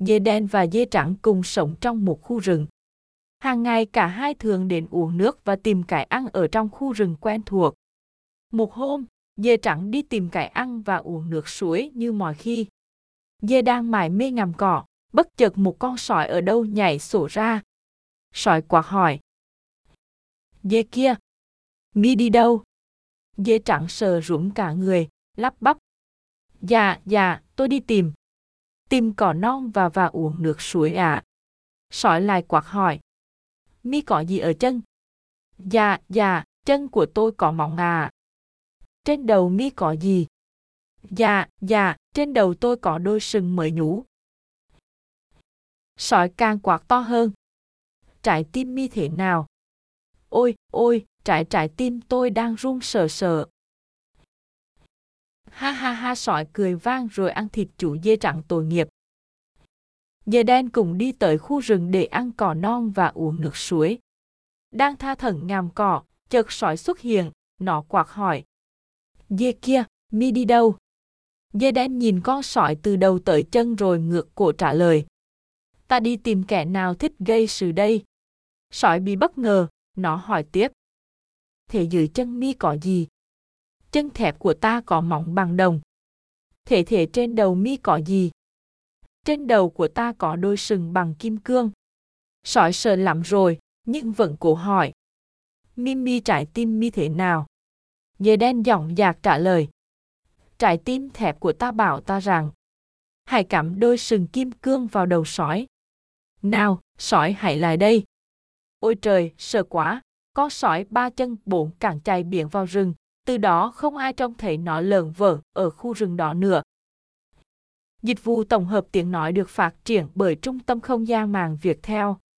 Dê đen và dê trắng cùng sống trong một khu rừng. Hàng ngày cả hai thường đến uống nước và tìm cái ăn ở trong khu rừng quen thuộc. Một hôm, dê trắng đi tìm cái ăn và uống nước suối như mọi khi. Dê đang mải mê ngắm cỏ, bất chợt một con sói ở đâu nhảy sổ ra. Sói quát hỏi: "Dê kia, mi đi đâu?" Dê trắng sợ run cả người, lắp bắp: Dạ, tôi đi tìm cỏ non và uống nước suối ạ." Sói lại quát hỏi: "Mi có gì ở chân?" Dạ, chân của tôi có móng à." "Trên đầu mi có gì?" Dạ, trên đầu tôi có đôi sừng mới nhú." Sói càng quát to hơn: "Trái tim mi thế nào?" Ôi, trái tim tôi đang run sợ sợ." Ha, sói cười vang rồi ăn thịt chú dê trắng tội nghiệp. Dê đen cùng đi tới khu rừng để ăn cỏ non và uống nước suối. Đang tha thẩn ngắm cỏ, chợt sói xuất hiện, nó quát hỏi: "Dê kia, mi đi đâu?" Dê đen nhìn con sói từ đầu tới chân rồi ngược cổ trả lời: "Ta đi tìm kẻ nào thích gây sự đây." Sói bị bất ngờ, nó hỏi tiếp: "Thế dưới chân mi có gì?" "Chân thép của ta có móng bằng đồng." Thế trên đầu mi có gì?" "Trên đầu của ta có đôi sừng bằng kim cương." Sói sợ lắm rồi, nhưng vẫn cố hỏi: Mi trái tim mi thế nào?" Dê đen dõng dạc trả lời: "Trái tim thép của ta bảo ta rằng hãy cắm đôi sừng kim cương vào đầu sói. Nào, sói hãy lại đây." Ôi trời, sợ quá, con sói ba chân bốn cẳng chạy biến vào rừng, từ đó không ai trông thấy nó lởn vởn ở khu rừng đó nữa. Dịch vụ tổng hợp tiếng nói được phát triển bởi Trung tâm Không gian mạng Viettel.